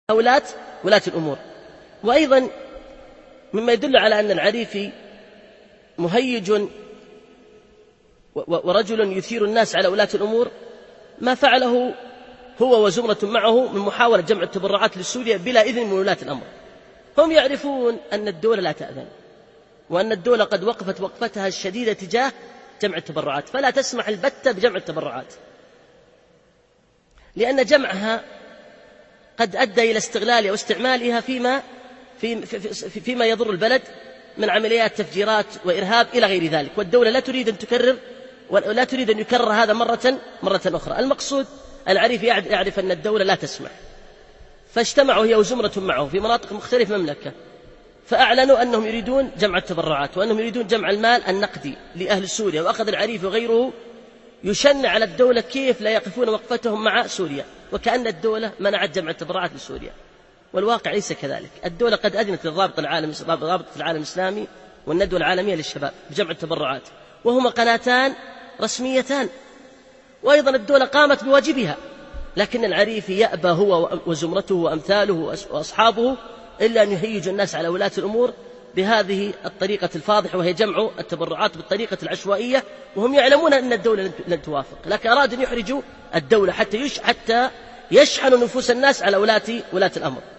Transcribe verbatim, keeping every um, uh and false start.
ولاة ولاة الأمور. وأيضا مما يدل على أن العريفي مهيج ورجل يثير الناس على ولاة الأمور ما فعله هو وزمرة معه من محاولة جمع التبرعات لسوريا بلا إذن من ولاة الأمر. هم يعرفون أن الدولة لا تأذن، وأن الدولة قد وقفت وقفتها الشديدة تجاه جمع التبرعات، فلا تسمح البتة بجمع التبرعات، لأن جمعها قد أدى إلى استغلالها واستعمالها فيما, في في فيما يضر البلد من عمليات تفجيرات وإرهاب إلى غير ذلك، والدولة لا تريد أن تكرر ولا تريد أن يكرر هذا مرة مرة أخرى. المقصود العريف يعرف أن الدولة لا تسمح، فاجتمعوا هي وزمرة معه في مناطق مختلفة المملكة، فأعلنوا أنهم يريدون جمع التبرعات وأنهم يريدون جمع المال النقدي لأهل سوريا. وأخذ العريف وغيره يشنع على الدولة كيف لا يقفون وقفتهم مع سوريا، وكأن الدولة منعت جمع التبرعات لسوريا، والواقع ليس كذلك. الدولة قد أذنت للرابط العالمي رابطة العالم الإسلامي والندوة العالمية للشباب بجمع التبرعات، وهما قناتان رسميتان، وأيضا الدولة قامت بواجبها، لكن العريف يأبى هو وزمرته وأمثاله وأصحابه إلا أن يهيج الناس على ولاة الأمور بهذه الطريقة الفاضحة، وهي جمع التبرعات بالطريقة العشوائية، وهم يعلمون أن الدولة لن توافق، لكن أرادوا أن يحرجوا الدولة حتى حتى يشحنوا نفوس الناس على ولاة ولاة الأمر.